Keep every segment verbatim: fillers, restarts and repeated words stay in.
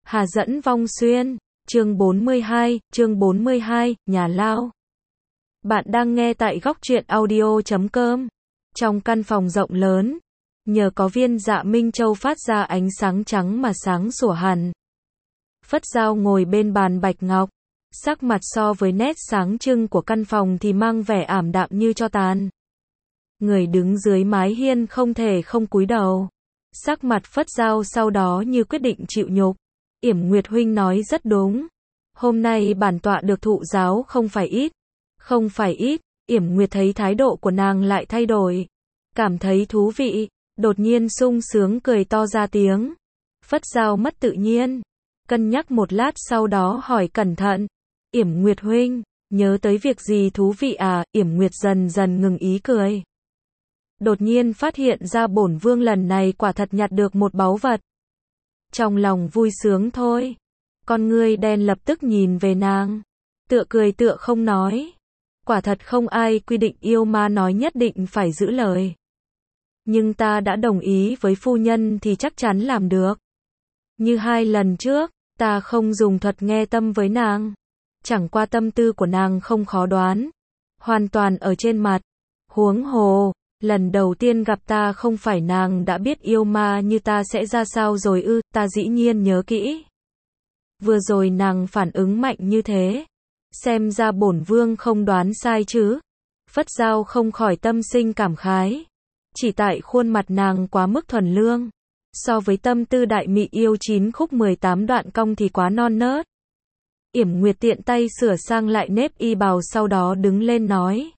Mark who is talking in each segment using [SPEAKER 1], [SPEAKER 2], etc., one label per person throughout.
[SPEAKER 1] Hà dẫn vong xuyên, chương bốn mươi hai, chương bốn mươi hai, nhà lao. Bạn đang nghe tại góc truyện audio chấm com. Trong căn phòng rộng lớn, nhờ có viên dạ Minh Châu phát ra ánh sáng trắng mà sáng sủa hẳn. Phất Dao ngồi bên bàn bạch ngọc, sắc mặt so với nét sáng trưng của căn phòng thì mang vẻ ảm đạm như tro tàn. Người đứng dưới mái hiên không thể không cúi đầu. Sắc mặt Phất Dao sau đó như quyết định chịu nhục. Yểm Nguyệt huynh nói rất đúng. Hôm nay bản tọa được thụ giáo không phải ít. Không phải ít, Yểm Nguyệt thấy thái độ của nàng lại thay đổi. Cảm thấy thú vị, đột nhiên sung sướng cười to ra tiếng. Phất Dao mất tự nhiên. Cân nhắc một lát sau đó hỏi cẩn thận. Yểm Nguyệt huynh, nhớ tới việc gì thú vị à? Yểm Nguyệt dần dần ngừng ý cười. Đột nhiên phát hiện ra bổn vương lần này quả thật nhặt được một báu vật. Trong lòng vui sướng thôi. Con ngươi đen lập tức nhìn về nàng. Tựa cười tựa không nói. Quả thật không ai quy định yêu ma nói nhất định phải giữ lời. Nhưng ta đã đồng ý với phu nhân thì chắc chắn làm được. Như hai lần trước, ta không dùng thuật nghe tâm với nàng. Chẳng qua tâm tư của nàng không khó đoán. Hoàn toàn ở trên mặt. Huống hồ, lần đầu tiên gặp ta không phải nàng đã biết yêu ma như ta sẽ ra sao rồi ư? Ta dĩ nhiên nhớ kỹ. Vừa rồi nàng phản ứng mạnh như thế. Xem ra bổn vương không đoán sai chứ. Phất Dao không khỏi tâm sinh cảm khái. Chỉ tại khuôn mặt nàng quá mức thuần lương. So với tâm tư đại mị yêu chín khúc mười tám đoạn cong thì quá non nớt. Yểm Nguyệt tiện tay sửa sang lại nếp y bào sau đó đứng lên nói.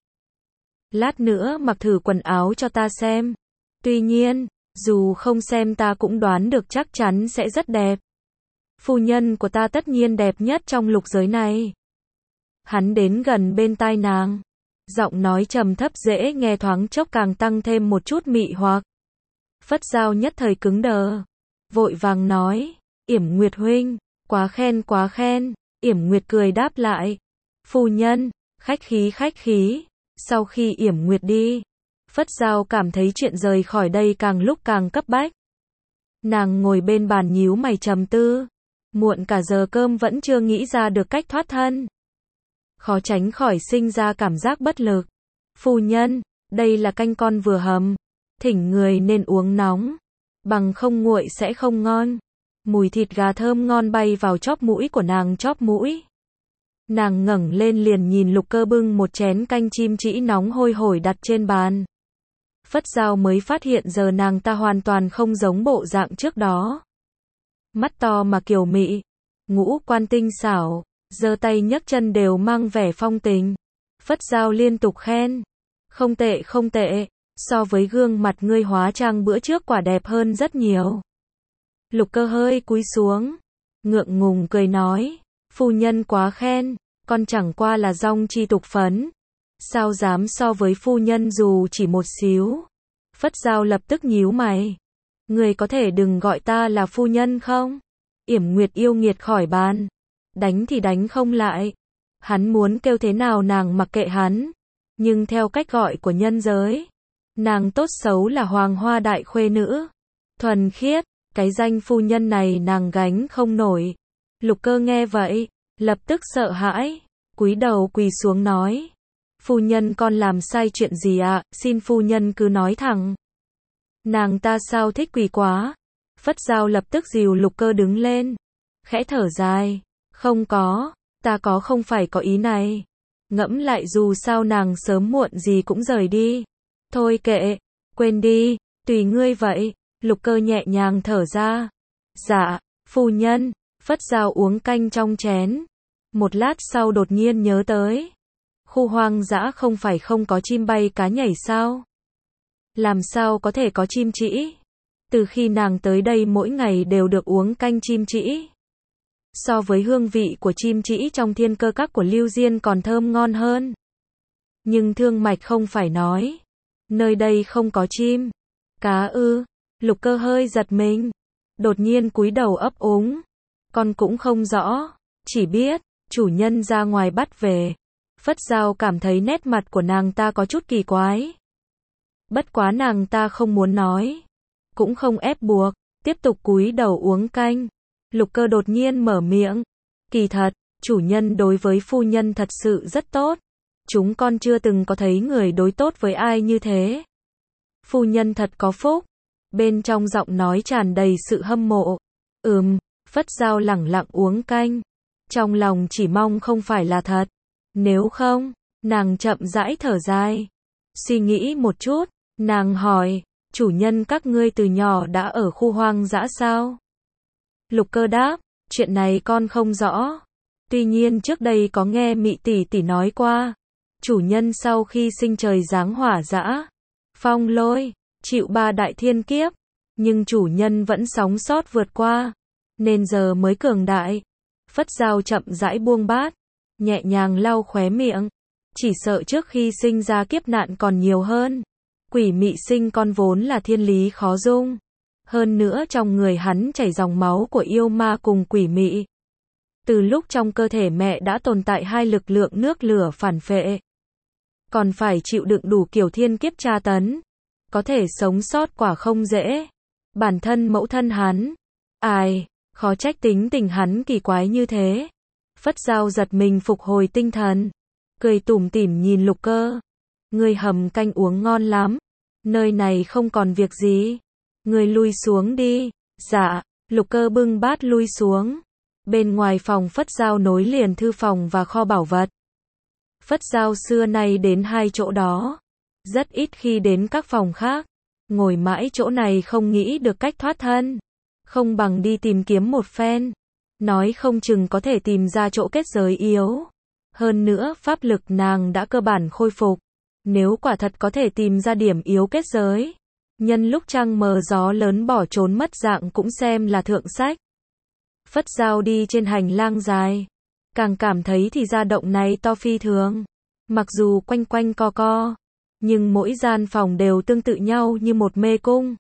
[SPEAKER 1] Lát nữa mặc thử quần áo cho ta xem. Tuy nhiên, dù không xem ta cũng đoán được chắc chắn sẽ rất đẹp. Phu nhân của ta tất nhiên đẹp nhất trong lục giới này. Hắn đến gần bên tai nàng. Giọng nói trầm thấp dễ nghe thoáng chốc càng tăng thêm một chút mị hoặc. Phất Dao nhất thời cứng đờ. Vội vàng nói. Yểm Nguyệt huynh, quá khen quá khen. Yểm Nguyệt cười đáp lại. Phu nhân, khách khí khách khí. Sau khi Yểm Nguyệt đi, Phất Dao cảm thấy chuyện rời khỏi đây càng lúc càng cấp bách. Nàng ngồi bên bàn nhíu mày trầm tư. Muộn cả giờ cơm vẫn chưa nghĩ ra được cách thoát thân. Khó tránh khỏi sinh ra cảm giác bất lực. Phu nhân, đây là canh con vừa hầm. Thỉnh người nên uống nóng. Bằng không nguội sẽ không ngon. Mùi thịt gà thơm ngon bay vào chóp mũi của nàng chóp mũi. Nàng ngẩng lên liền nhìn Lục Cơ bưng một chén canh chim trĩ nóng hôi hổi đặt trên bàn. Phất Dao mới phát hiện giờ nàng ta hoàn toàn không giống bộ dạng trước đó. Mắt to mà kiều mị, ngũ quan tinh xảo, giơ tay nhấc chân đều mang vẻ phong tình. Phất Dao liên tục khen. Không tệ không tệ, so với gương mặt ngươi hóa trang bữa trước quả đẹp hơn rất nhiều. Lục Cơ hơi cúi xuống, ngượng ngùng cười nói. Phu nhân quá khen, con chẳng qua là dong chi tục phấn. Sao dám so với phu nhân dù chỉ một xíu. Phất Dao lập tức nhíu mày. Người có thể đừng gọi ta là phu nhân không? Yểm Nguyệt yêu nghiệt khỏi bàn. Đánh thì đánh không lại. Hắn muốn kêu thế nào nàng mặc kệ hắn. Nhưng theo cách gọi của nhân giới, nàng tốt xấu là hoàng hoa đại khuê nữ. Thuần khiết, cái danh phu nhân này nàng gánh không nổi. Lục Cơ nghe vậy, lập tức sợ hãi, cúi đầu quỳ xuống nói. Phu nhân con làm sai chuyện gì ạ, à? Xin phu nhân cứ nói thẳng. Nàng ta sao thích quỳ quá. Phất Dao lập tức dìu Lục Cơ đứng lên. Khẽ thở dài. Không có, ta có không phải có ý này. Ngẫm lại dù sao nàng sớm muộn gì cũng rời đi. Thôi kệ, quên đi, tùy ngươi vậy. Lục Cơ nhẹ nhàng thở ra. Dạ, phu nhân. Phất Dao uống canh trong chén. Một lát sau đột nhiên nhớ tới. Khu hoang dã không phải không có chim bay cá nhảy sao? Làm sao có thể có chim trĩ? Từ khi nàng tới đây mỗi ngày đều được uống canh chim trĩ. So với hương vị của chim trĩ trong thiên cơ các của Lưu Diên còn thơm ngon hơn. Nhưng Thương Mạch không phải nói. Nơi đây không có chim. Cá ư? Lục Cơ hơi giật mình. Đột nhiên cúi đầu ấp úng. Con cũng không rõ. Chỉ biết, chủ nhân ra ngoài bắt về. Phất Dao cảm thấy nét mặt của nàng ta có chút kỳ quái. Bất quá nàng ta không muốn nói. Cũng không ép buộc. Tiếp tục cúi đầu uống canh. Lục Cơ đột nhiên mở miệng. Kỳ thật, chủ nhân đối với phu nhân thật sự rất tốt. Chúng con chưa từng có thấy người đối tốt với ai như thế. Phu nhân thật có phúc. Bên trong giọng nói tràn đầy sự hâm mộ. Ừm, Phất Dao lẳng lặng uống canh. Trong lòng chỉ mong không phải là thật. Nếu không, nàng chậm rãi thở dài. Suy nghĩ một chút, nàng hỏi, chủ nhân các ngươi từ nhỏ đã ở khu hoang dã sao? Lục Cơ đáp, chuyện này con không rõ. Tuy nhiên trước đây có nghe Mị tỷ tỷ nói qua. Chủ nhân sau khi sinh trời giáng hỏa dã, phong lôi, chịu ba đại thiên kiếp. Nhưng chủ nhân vẫn sống sót vượt qua. Nên giờ mới cường đại. Phất Dao chậm rãi buông bát. Nhẹ nhàng lau khóe miệng. Chỉ sợ trước khi sinh ra kiếp nạn còn nhiều hơn. Quỷ mị sinh con vốn là thiên lý khó dung. Hơn nữa trong người hắn chảy dòng máu của yêu ma cùng quỷ mị. Từ lúc trong cơ thể mẹ đã tồn tại hai lực lượng nước lửa phản phệ. Còn phải chịu đựng đủ kiểu thiên kiếp tra tấn. Có thể sống sót quả không dễ. Bản thân mẫu thân hắn. Ai, khó trách tính tình hắn kỳ quái như thế. Phất Dao giật mình phục hồi tinh thần. Cười tủm tỉm nhìn Lục Cơ. Ngươi hầm canh uống ngon lắm. Nơi này không còn việc gì. Ngươi lui xuống đi. Dạ, Lục Cơ bưng bát lui xuống. Bên ngoài phòng Phất Dao nối liền thư phòng và kho bảo vật. Phất Dao xưa nay đến hai chỗ đó. Rất ít khi đến các phòng khác. Ngồi mãi chỗ này không nghĩ được cách thoát thân. Không bằng đi tìm kiếm một phen. Nói không chừng có thể tìm ra chỗ kết giới yếu. Hơn nữa pháp lực nàng đã cơ bản khôi phục. Nếu quả thật có thể tìm ra điểm yếu kết giới. Nhân lúc trăng mờ gió lớn bỏ trốn mất dạng cũng xem là thượng sách. Phất Dao đi trên hành lang dài. Càng cảm thấy thì gia động này to phi thường. Mặc dù quanh quanh co co. Nhưng mỗi gian phòng đều tương tự nhau như một mê cung.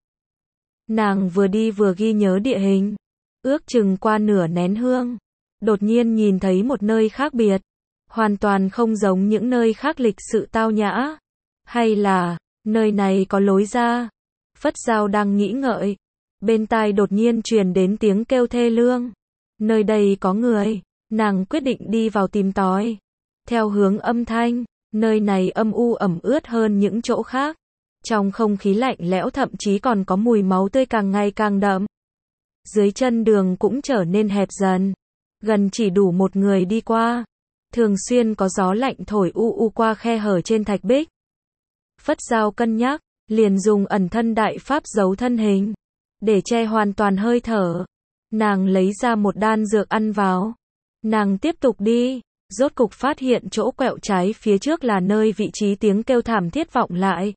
[SPEAKER 1] Nàng vừa đi vừa ghi nhớ địa hình. Ước chừng qua nửa nén hương. Đột nhiên nhìn thấy một nơi khác biệt. Hoàn toàn không giống những nơi khác lịch sự tao nhã. Hay là, nơi này có lối ra. Phất Dao đang nghĩ ngợi. Bên tai đột nhiên truyền đến tiếng kêu thê lương. Nơi đây có người. Nàng quyết định đi vào tìm tòi. Theo hướng âm thanh, nơi này âm u ẩm ướt hơn những chỗ khác. Trong không khí lạnh lẽo thậm chí còn có mùi máu tươi càng ngày càng đậm. Dưới chân đường cũng trở nên hẹp dần. Gần chỉ đủ một người đi qua. Thường xuyên có gió lạnh thổi u u qua khe hở trên thạch bích. Phất Dao cân nhắc, liền dùng ẩn thân đại pháp giấu thân hình. Để che hoàn toàn hơi thở. Nàng lấy ra một đan dược ăn vào. Nàng tiếp tục đi. Rốt cục phát hiện chỗ quẹo trái phía trước là nơi vị trí tiếng kêu thảm thiết vọng lại.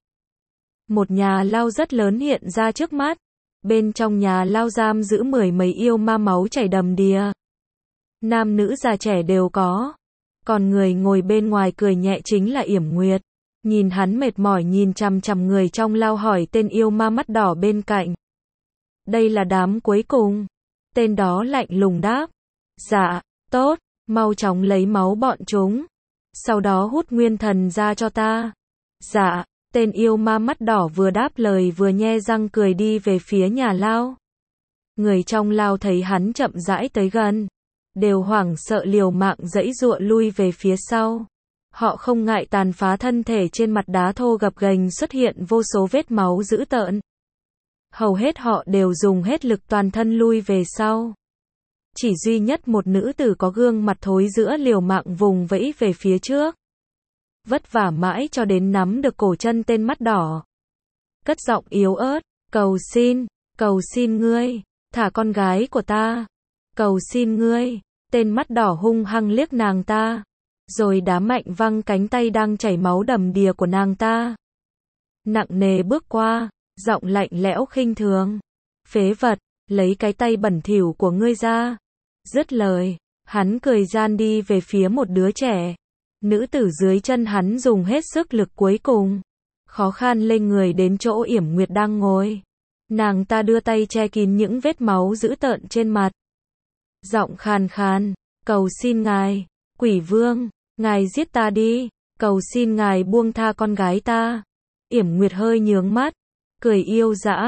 [SPEAKER 1] Một nhà lao rất lớn hiện ra trước mắt. Bên trong nhà lao giam giữ mười mấy yêu ma máu chảy đầm đìa. Nam nữ già trẻ đều có. Còn người ngồi bên ngoài cười nhẹ chính là Yểm Nguyệt. Nhìn hắn mệt mỏi nhìn chằm chằm người trong lao hỏi tên yêu ma mắt đỏ bên cạnh. Đây là đám cuối cùng. Tên đó lạnh lùng đáp. Dạ, tốt, mau chóng lấy máu bọn chúng. Sau đó hút nguyên thần ra cho ta. Dạ, tên yêu ma mắt đỏ vừa đáp lời vừa nhe răng cười đi về phía nhà lao. Người trong lao thấy hắn chậm rãi tới gần. Đều hoảng sợ liều mạng giãy giụa lui về phía sau. Họ không ngại tàn phá thân thể trên mặt đá thô gập ghềnh xuất hiện vô số vết máu dữ tợn. Hầu hết họ đều dùng hết lực toàn thân lui về sau. Chỉ duy nhất một nữ tử có gương mặt thối rữa liều mạng vùng vẫy về phía trước. Vất vả mãi cho đến nắm được cổ chân tên mắt đỏ. Cất giọng yếu ớt, cầu xin, cầu xin ngươi, thả con gái của ta. Cầu xin ngươi, tên mắt đỏ hung hăng liếc nàng ta. Rồi đá mạnh văng cánh tay đang chảy máu đầm đìa của nàng ta. Nặng nề bước qua, giọng lạnh lẽo khinh thường. Phế vật, lấy cái tay bẩn thỉu của ngươi ra. Dứt lời, hắn cười gian đi về phía một đứa trẻ. Nữ tử dưới chân hắn dùng hết sức lực cuối cùng. Khó khăn lên người đến chỗ Yểm Nguyệt đang ngồi. Nàng ta đưa tay che kín những vết máu dữ tợn trên mặt. Giọng khàn khàn, cầu xin ngài, quỷ vương, ngài giết ta đi, cầu xin ngài buông tha con gái ta. Yểm Nguyệt hơi nhướng mắt, cười yêu dã,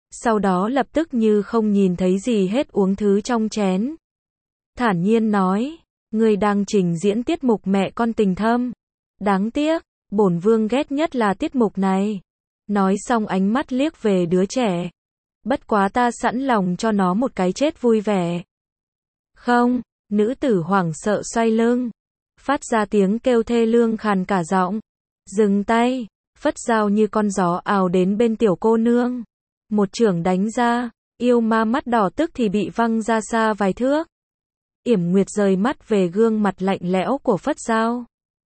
[SPEAKER 1] sau đó lập tức như không nhìn thấy gì hết uống thứ trong chén. Thản nhiên nói, ngươi đang trình diễn tiết mục mẹ con tình thâm. Đáng tiếc, bổn vương ghét nhất là tiết mục này. Nói xong ánh mắt liếc về đứa trẻ. Bất quá ta sẵn lòng cho nó một cái chết vui vẻ. Không, nữ tử hoảng sợ xoay lưng. Phát ra tiếng kêu thê lương khàn cả giọng. Dừng tay, phất dao như con gió ào đến bên tiểu cô nương. Một chưởng đánh ra, yêu ma mắt đỏ tức thì bị văng ra xa vài thước. Yểm Nguyệt rời mắt về gương mặt lạnh lẽo của phất dao.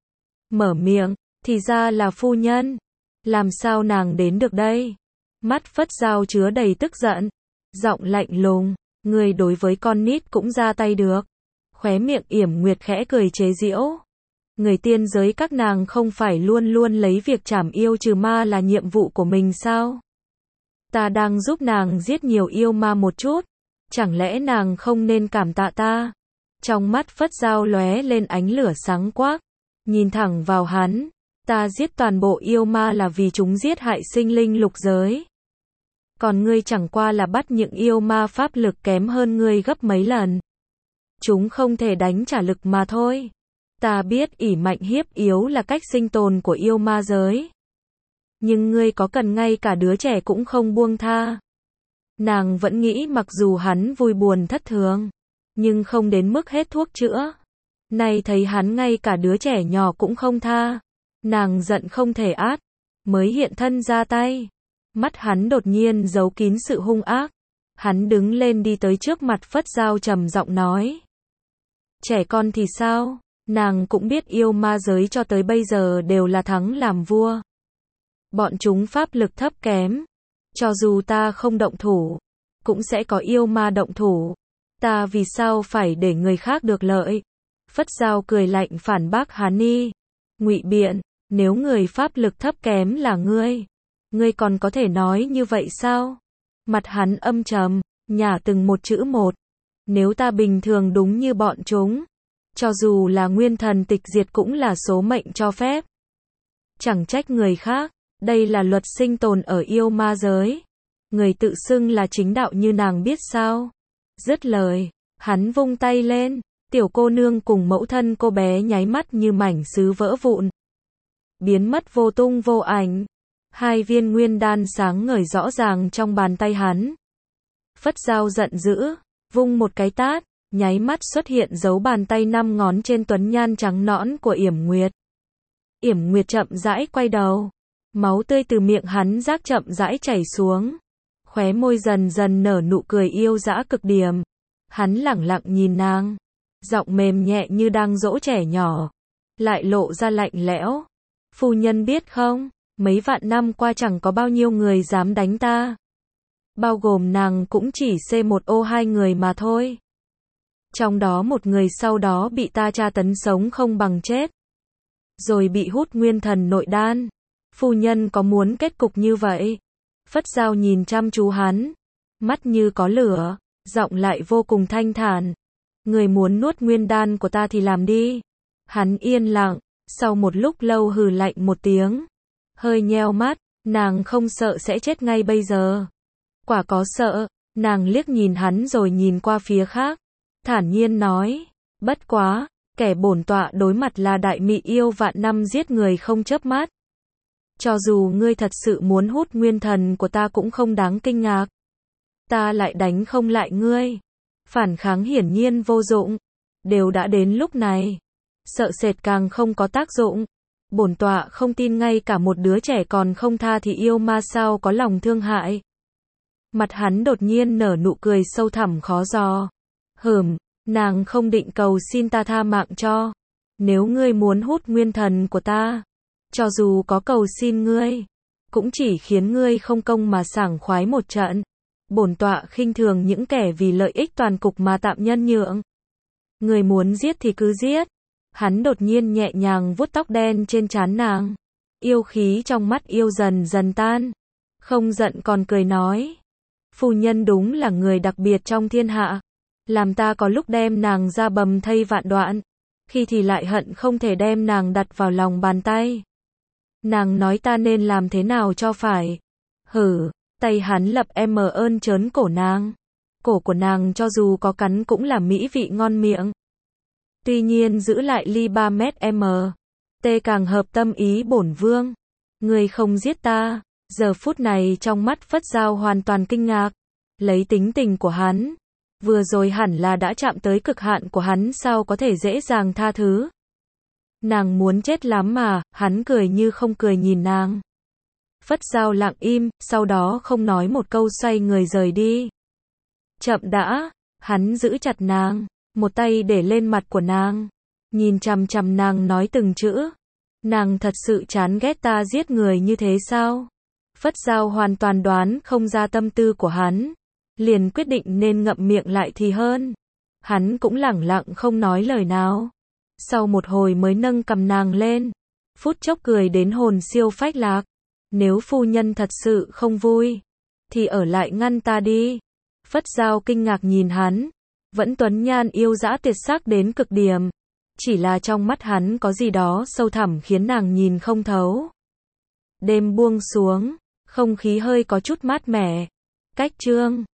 [SPEAKER 1] Mở miệng, thì ra là phu nhân. Làm sao nàng đến được đây? Mắt phất dao chứa đầy tức giận. Giọng lạnh lùng, người đối với con nít cũng ra tay được. Khóe miệng Yểm Nguyệt khẽ cười chế giễu. Người tiên giới các nàng không phải luôn luôn lấy việc trảm yêu trừ ma là nhiệm vụ của mình sao? Ta đang giúp nàng giết nhiều yêu ma một chút. Chẳng lẽ nàng không nên cảm tạ ta? Trong mắt phất dao lóe lên ánh lửa sáng quắc. Nhìn thẳng vào hắn. Ta giết toàn bộ yêu ma là vì chúng giết hại sinh linh lục giới. Còn ngươi chẳng qua là bắt những yêu ma pháp lực kém hơn ngươi gấp mấy lần. Chúng không thể đánh trả lực mà thôi. Ta biết ỷ mạnh hiếp yếu là cách sinh tồn của yêu ma giới. Nhưng ngươi có cần ngay cả đứa trẻ cũng không buông tha. Nàng vẫn nghĩ mặc dù hắn vui buồn thất thường, nhưng không đến mức hết thuốc chữa. Nay thấy hắn ngay cả đứa trẻ nhỏ cũng không tha. Nàng giận không thể át, mới hiện thân ra tay. Mắt hắn đột nhiên giấu kín sự hung ác. Hắn đứng lên đi tới trước mặt phất dao trầm giọng nói. Trẻ con thì sao? Nàng cũng biết yêu ma giới cho tới bây giờ đều là thắng làm vua. Bọn chúng pháp lực thấp kém. Cho dù ta không động thủ, cũng sẽ có yêu ma động thủ. Ta vì sao phải để người khác được lợi? Phất dao cười lạnh phản bác hắn y. Ngụy biện, nếu người pháp lực thấp kém là ngươi, ngươi còn có thể nói như vậy sao? Mặt hắn âm trầm, nhả từng một chữ một. Nếu ta bình thường đúng như bọn chúng, cho dù là nguyên thần tịch diệt cũng là số mệnh cho phép. Chẳng trách người khác, đây là luật sinh tồn ở yêu ma giới. Người tự xưng là chính đạo như nàng biết sao? Dứt lời, hắn vung tay lên, tiểu cô nương cùng mẫu thân cô bé nháy mắt như mảnh sứ vỡ vụn. Biến mất vô tung vô ảnh. Hai viên nguyên đan sáng ngời rõ ràng trong bàn tay hắn. Phất dao giận dữ, vung một cái tát, nháy mắt xuất hiện dấu bàn tay năm ngón trên tuấn nhan trắng nõn của Yểm Nguyệt. Yểm Nguyệt chậm rãi quay đầu, máu tươi từ miệng hắn rác chậm rãi chảy xuống. Khóe môi dần dần nở nụ cười yêu dã cực điểm. Hắn lẳng lặng nhìn nàng, giọng mềm nhẹ như đang dỗ trẻ nhỏ, lại lộ ra lạnh lẽo. Phu nhân biết không, mấy vạn năm qua chẳng có bao nhiêu người dám đánh ta. Bao gồm nàng cũng chỉ xê một ô hai người mà thôi. Trong đó một người sau đó bị ta tra tấn sống không bằng chết. Rồi bị hút nguyên thần nội đan. Phu nhân có muốn kết cục như vậy? Phất dao nhìn chăm chú hắn, mắt như có lửa, giọng lại vô cùng thanh thản. Người muốn nuốt nguyên đan của ta thì làm đi. Hắn yên lặng, sau một lúc lâu hừ lạnh một tiếng. Hơi nheo mắt, nàng không sợ sẽ chết ngay bây giờ. Quả có sợ, nàng liếc nhìn hắn rồi nhìn qua phía khác. Thản nhiên nói, bất quá, kẻ bổn tọa đối mặt là đại mị yêu vạn năm giết người không chớp mắt. Cho dù ngươi thật sự muốn hút nguyên thần của ta cũng không đáng kinh ngạc. Ta lại đánh không lại ngươi. Phản kháng hiển nhiên vô dụng. Đều đã đến lúc này. Sợ sệt càng không có tác dụng. Bổn tọa không tin ngay cả một đứa trẻ còn không tha thì yêu ma sao có lòng thương hại. Mặt hắn đột nhiên nở nụ cười sâu thẳm khó dò. Hừm, nàng không định cầu xin ta tha mạng cho. Nếu ngươi muốn hút nguyên thần của ta, cho dù có cầu xin ngươi, cũng chỉ khiến ngươi không công mà sảng khoái một trận. Bổn tọa khinh thường những kẻ vì lợi ích toàn cục mà tạm nhân nhượng. Ngươi muốn giết thì cứ giết. Hắn đột nhiên nhẹ nhàng vuốt tóc đen trên trán nàng. Yêu khí trong mắt yêu dần dần tan. Không giận còn cười nói. Phu nhân đúng là người đặc biệt trong thiên hạ. Làm ta có lúc đem nàng ra bầm thây vạn đoạn. Khi thì lại hận không thể đem nàng đặt vào lòng bàn tay. Nàng nói ta nên làm thế nào cho phải. Hử, Tay hắn lập M ơn trớn cổ nàng. Cổ của nàng cho dù có cắn cũng là mỹ vị ngon miệng. Tuy nhiên giữ lại ly ba mét m. Tê càng hợp tâm ý bổn vương. Ngươi không giết ta. Giờ phút này trong mắt Phất Dao hoàn toàn kinh ngạc. Lấy tính tình của hắn, vừa rồi hẳn là đã chạm tới cực hạn của hắn, sao có thể dễ dàng tha thứ. Nàng muốn chết lắm mà, hắn cười như không cười nhìn nàng. Phất Dao lặng im, sau đó không nói một câu xoay người rời đi. Chậm đã, hắn giữ chặt nàng, một tay để lên mặt của nàng, nhìn chằm chằm nàng nói từng chữ. Nàng thật sự chán ghét ta giết người như thế sao? Phất Dao hoàn toàn đoán không ra tâm tư của hắn, liền quyết định nên ngậm miệng lại thì hơn. Hắn cũng lẳng lặng không nói lời nào. Sau một hồi mới nâng cầm nàng lên, phút chốc cười đến hồn siêu phách lạc. Nếu phu nhân thật sự không vui, thì ở lại ngăn ta đi. Phất Dao kinh ngạc nhìn hắn, vẫn tuấn nhan yêu dã tuyệt sắc đến cực điểm. Chỉ là trong mắt hắn có gì đó sâu thẳm khiến nàng nhìn không thấu. Đêm buông xuống, không khí hơi có chút mát mẻ. Cách chương